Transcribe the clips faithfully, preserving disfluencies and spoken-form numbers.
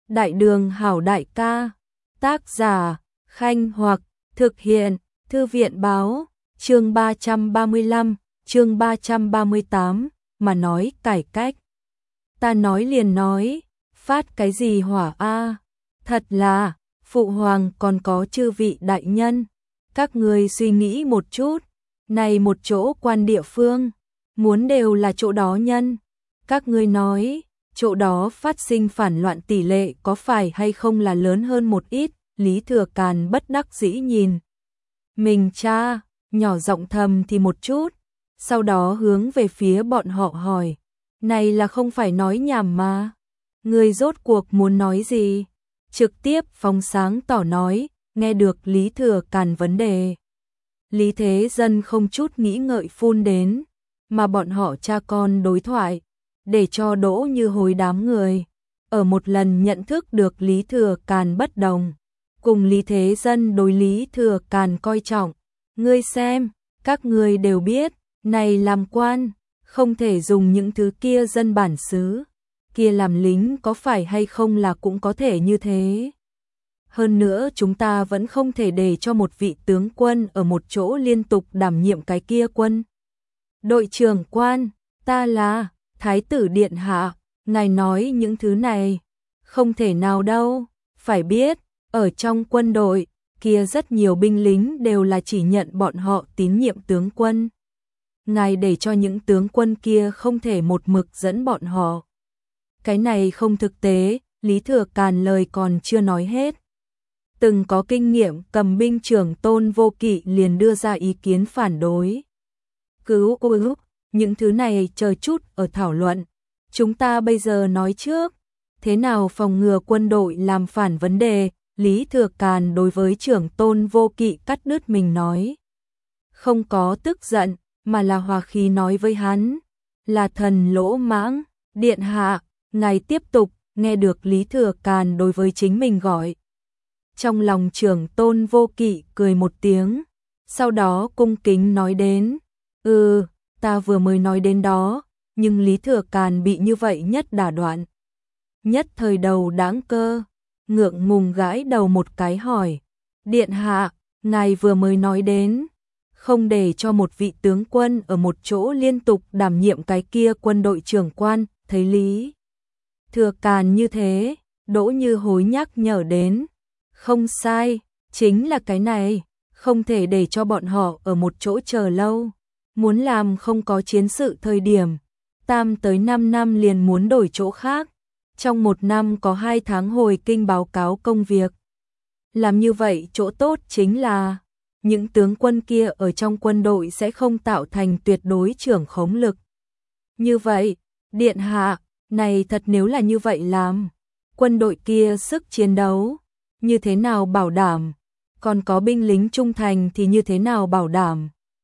Đại đường hảo đại ca. Tác giả, Khanh Hoặc, thực hiện, Thư viện báo, chương ba trăm ba mươi lăm, chương ba trăm ba mươi tám, mà nói cải cách. Ta nói liền nói, phát cái gì hỏa a? Thật là, phụ hoàng còn có chư vị đại nhân. Các người suy nghĩ một chút, này một chỗ quan địa phương, muốn đều là chỗ đó nhân. Các ngươi nói, chỗ đó phát sinh phản loạn tỷ lệ có phải hay không là lớn hơn một ít? Lý Thừa Càn bất đắc dĩ nhìn mình cha, nhỏ giọng thầm thì một chút, sau đó hướng về phía bọn họ hỏi, này là không phải nói nhảm mà, người rốt cuộc muốn nói gì? Trực tiếp phóng sáng tỏ nói, nghe được Lý Thừa Càn vấn đề. Lý Thế Dân không chút nghĩ ngợi phun đến, mà bọn họ cha con đối thoại, để cho Đỗ Như Hối đám người ở một lần nhận thức được Lý Thừa Càn bất đồng, cùng Lý Thế Dân đối Lý Thừa Càn coi trọng. Ngươi xem, các ngươi đều biết, này làm quan, không thể dùng những thứ kia dân bản xứ, kia làm lính có phải hay không là cũng có thể như thế. Hơn nữa chúng ta vẫn không thể để cho một vị tướng quân ở một chỗ liên tục đảm nhiệm cái kia quân. Đội trưởng quan, ta là Thái tử Điện Hạ, ngài nói những thứ này, không thể nào đâu, phải biết, ở trong quân đội, kia rất nhiều binh lính đều là chỉ nhận bọn họ tín nhiệm tướng quân. Ngài để cho những tướng quân kia không thể một mực dẫn bọn họ. Cái này không thực tế, Lý Thừa Càn lời còn chưa nói hết. Từng có kinh nghiệm cầm binh trưởng Tôn Vô Kỵ liền đưa ra ý kiến phản đối. Cứu cứu, những thứ này chờ chút ở thảo luận. Chúng ta bây giờ nói trước, thế nào phòng ngừa quân đội làm phản vấn đề? Lý Thừa Càn đối với trưởng Tôn Vô Kỵ cắt đứt mình nói. Không có tức giận, mà là hòa khí nói với hắn. Là thần lỗ mãng, điện hạ, ngài tiếp tục, nghe được Lý Thừa Càn đối với chính mình gọi. Trong lòng trưởng Tôn Vô Kỵ cười một tiếng, sau đó cung kính nói đến. Ừ, ta vừa mới nói đến đó, nhưng Lý Thừa Càn bị như vậy nhất đả đoạn. Nhất thời đầu đáng cơ, ngượng ngùng gãi đầu một cái hỏi. Điện hạ, ngài vừa mới nói đến, không để cho một vị tướng quân ở một chỗ liên tục đảm nhiệm cái kia quân đội trưởng quan, thấy Lý Thừa Càn như thế, Đỗ Như Hối nhắc nhở đến. Không sai, chính là cái này, không thể để cho bọn họ ở một chỗ chờ lâu. Muốn làm không có chiến sự thời điểm, tam tới năm năm liền muốn đổi chỗ khác. Trong một năm có hai tháng hồi kinh báo cáo công việc. Làm như vậy chỗ tốt chính là, những tướng quân kia ở trong quân đội sẽ không tạo thành tuyệt đối trưởng khống lực. Như vậy, điện hạ, này thật nếu là như vậy làm, quân đội kia sức chiến đấu, như thế nào bảo đảm? Còn có binh lính trung thành thì như thế nào bảo đảm?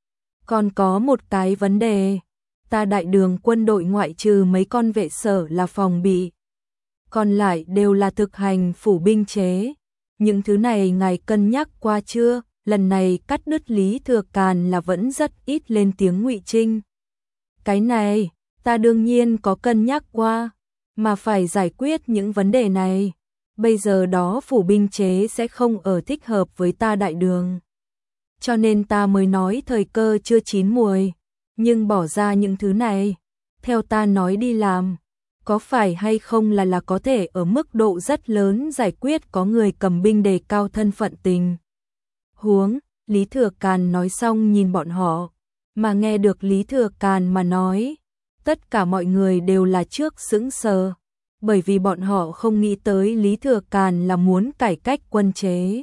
Còn có một cái vấn đề, ta đại đường quân đội ngoại trừ mấy con vệ sở là phòng bị, còn lại đều là thực hành phủ binh chế. Những thứ này ngài cân nhắc qua chưa? Lần này cắt đứt Lý Thừa Càn là vẫn rất ít lên tiếng Ngụy Trinh. Cái này, ta đương nhiên có cân nhắc qua, mà phải giải quyết những vấn đề này. Bây giờ đó phủ binh chế sẽ không ở thích hợp với ta đại đường. Cho nên ta mới nói thời cơ chưa chín muồi, nhưng bỏ ra những thứ này, theo ta nói đi làm, có phải hay không là là có thể ở mức độ rất lớn giải quyết có người cầm binh đề cao thân phận tình. Huống, Lý Thừa Càn nói xong nhìn bọn họ, mà nghe được Lý Thừa Càn mà nói, tất cả mọi người đều là trước sững sờ, bởi vì bọn họ không nghĩ tới Lý Thừa Càn là muốn cải cách quân chế.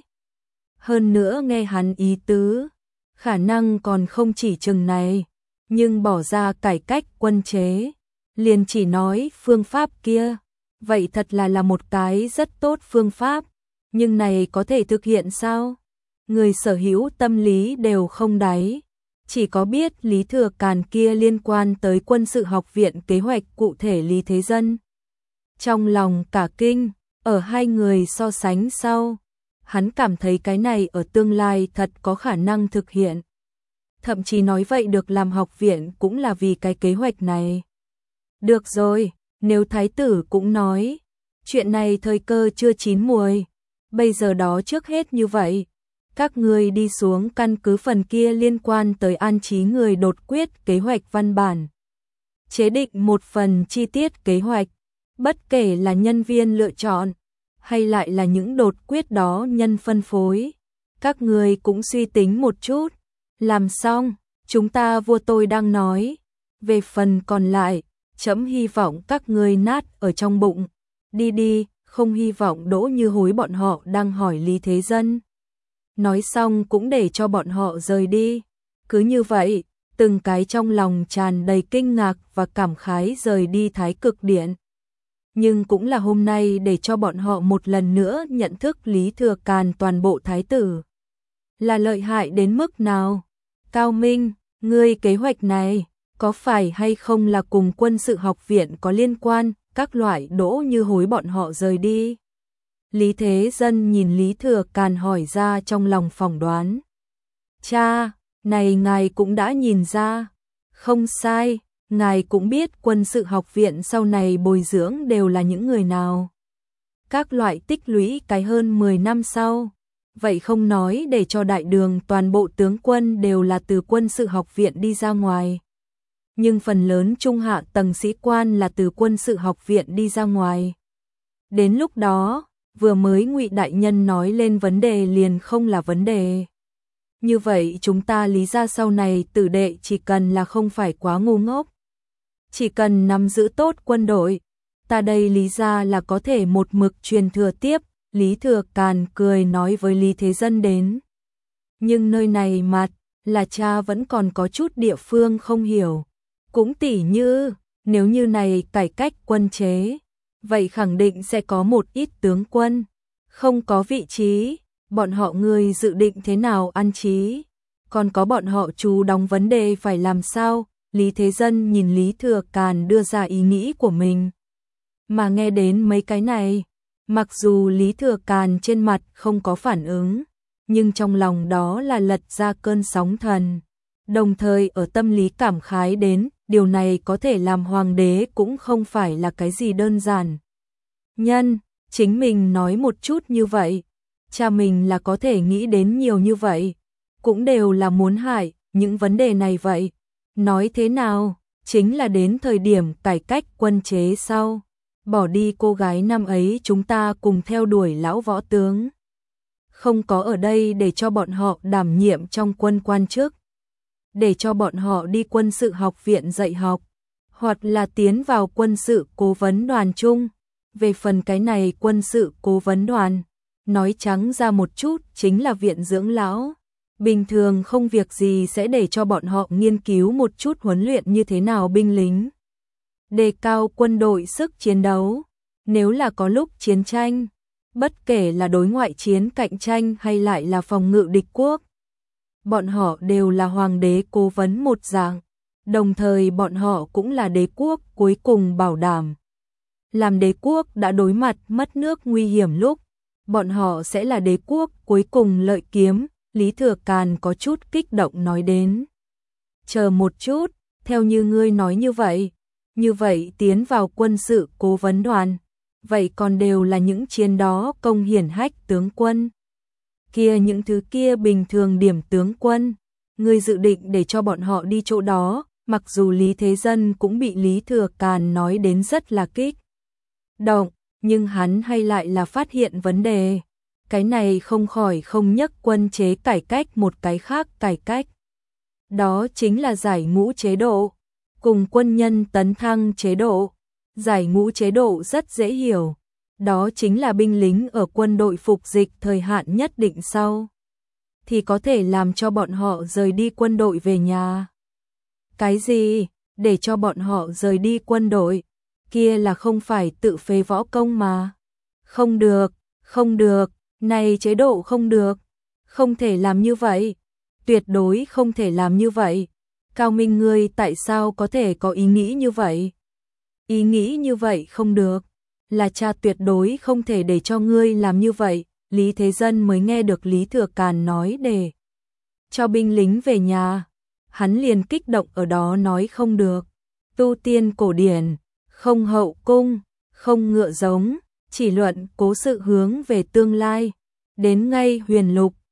Hơn nữa nghe hắn ý tứ, khả năng còn không chỉ chừng này, nhưng bỏ ra cải cách quân chế, liền chỉ nói phương pháp kia, vậy thật là là một cái rất tốt phương pháp, nhưng này có thể thực hiện sao? Người sở hữu tâm lý đều không đáy, chỉ có biết Lý Thừa Càn kia liên quan tới quân sự học viện kế hoạch cụ thể Lý Thế Dân. Trong lòng cả kinh, ở hai người so sánh sau, hắn cảm thấy cái này ở tương lai thật có khả năng thực hiện. Thậm chí nói vậy được làm học viện cũng là vì cái kế hoạch này. Được rồi, nếu thái tử cũng nói, chuyện này thời cơ chưa chín muồi, bây giờ đó trước hết như vậy. Các ngươi đi xuống căn cứ phần kia liên quan tới an trí người đột quyết kế hoạch văn bản. Chế định một phần chi tiết kế hoạch, bất kể là nhân viên lựa chọn, hay lại là những đột quyết đó nhân phân phối. Các ngươi cũng suy tính một chút, làm xong, chúng ta vua tôi đang nói. Về phần còn lại, trẫm hy vọng các ngươi nát ở trong bụng. Đi đi, không hy vọng Đỗ Như Hối bọn họ đang hỏi Lý Thế Dân. Nói xong cũng để cho bọn họ rời đi. Cứ như vậy, từng cái trong lòng tràn đầy kinh ngạc và cảm khái rời đi Thái Cực Điện. Nhưng cũng là hôm nay để cho bọn họ một lần nữa nhận thức Lý Thừa Càn toàn bộ thái tử. Là lợi hại đến mức nào? Cao Minh, ngươi kế hoạch này, có phải hay không là cùng quân sự học viện có liên quan, các loại Đỗ Như Hối bọn họ rời đi? Lý Thế Dân nhìn Lý Thừa Càn hỏi ra trong lòng phỏng đoán. Cha, này ngài cũng đã nhìn ra. Không sai, ngài cũng biết quân sự học viện sau này bồi dưỡng đều là những người nào. Các loại tích lũy cái hơn mười năm sau. Vậy không nói để cho đại đường toàn bộ tướng quân đều là từ quân sự học viện đi ra ngoài. Nhưng phần lớn trung hạ tầng sĩ quan là từ quân sự học viện đi ra ngoài. Đến lúc đó, vừa mới Ngụy đại nhân nói lên vấn đề liền không là vấn đề. Như vậy chúng ta lý ra sau này tử đệ chỉ cần là không phải quá ngu ngốc. Chỉ cần nắm giữ tốt quân đội, ta đây lý ra là có thể một mực truyền thừa tiếp. Lý Thừa Càn cười nói với Lý Thế Dân đến. Nhưng nơi này mặt, là cha vẫn còn có chút địa phương không hiểu. Cũng tỉ như, nếu như này cải cách quân chế, vậy khẳng định sẽ có một ít tướng quân, không có vị trí, bọn họ người dự định thế nào an trí, còn có bọn họ chú đóng vấn đề phải làm sao. Lý Thế Dân nhìn Lý Thừa Càn đưa ra ý nghĩ của mình. Mà nghe đến mấy cái này, mặc dù Lý Thừa Càn trên mặt không có phản ứng, nhưng trong lòng đó là lật ra cơn sóng thần. Đồng thời ở tâm lý cảm khái đến, điều này có thể làm hoàng đế cũng không phải là cái gì đơn giản. Nhân, chính mình nói một chút như vậy, cha mình là có thể nghĩ đến nhiều như vậy, cũng đều là muốn hại những vấn đề này vậy. Nói thế nào, chính là đến thời điểm cải cách quân chế sau, bỏ đi cô gái năm ấy chúng ta cùng theo đuổi lão võ tướng. Không có ở đây để cho bọn họ đảm nhiệm trong quân quan chức, để cho bọn họ đi quân sự học viện dạy học, hoặc là tiến vào quân sự cố vấn đoàn chung. Về phần cái này quân sự cố vấn đoàn, nói trắng ra một chút chính là viện dưỡng lão. Bình thường không việc gì sẽ để cho bọn họ nghiên cứu một chút huấn luyện như thế nào binh lính, đề cao quân đội sức chiến đấu. Nếu là có lúc chiến tranh, bất kể là đối ngoại chiến cạnh tranh hay lại là phòng ngự địch quốc, bọn họ đều là hoàng đế cố vấn một dạng, đồng thời bọn họ cũng là đế quốc cuối cùng bảo đảm. Làm đế quốc đã đối mặt mất nước nguy hiểm lúc, bọn họ sẽ là đế quốc cuối cùng lợi kiếm. Lý Thừa Càn có chút kích động nói đến. Chờ một chút, theo như ngươi nói như vậy, như vậy tiến vào quân sự cố vấn đoàn, vậy còn đều là những chiến đó công hiển hách tướng quân. Kia những thứ kia bình thường điểm tướng quân, ngươi dự định để cho bọn họ đi chỗ đó, mặc dù Lý Thế Dân cũng bị Lý Thừa Càn nói đến rất là kích động, nhưng hắn hay lại là phát hiện vấn đề. Cái này không khỏi không nhắc quân chế cải cách một cái khác cải cách. Đó chính là giải ngũ chế độ, cùng quân nhân tấn thăng chế độ. Giải ngũ chế độ rất dễ hiểu, đó chính là binh lính ở quân đội phục dịch thời hạn nhất định sau, thì có thể làm cho bọn họ rời đi quân đội về nhà. Cái gì? Để cho bọn họ rời đi quân đội? Kia là không phải tự phế võ công mà. Không được, không được. Này chế độ không được, không thể làm như vậy, tuyệt đối không thể làm như vậy. Cao Minh ngươi tại sao có thể có ý nghĩ như vậy? Ý nghĩ như vậy không được, là cha tuyệt đối không thể để cho ngươi làm như vậy. Lý Thế Dân mới nghe được Lý Thừa Càn nói để cho binh lính về nhà, hắn liền kích động ở đó nói không được. Tu tiên cổ điển, không hậu cung, không ngựa giống, chỉ luận cố sự hướng về tương lai. Đến ngay huyền lục,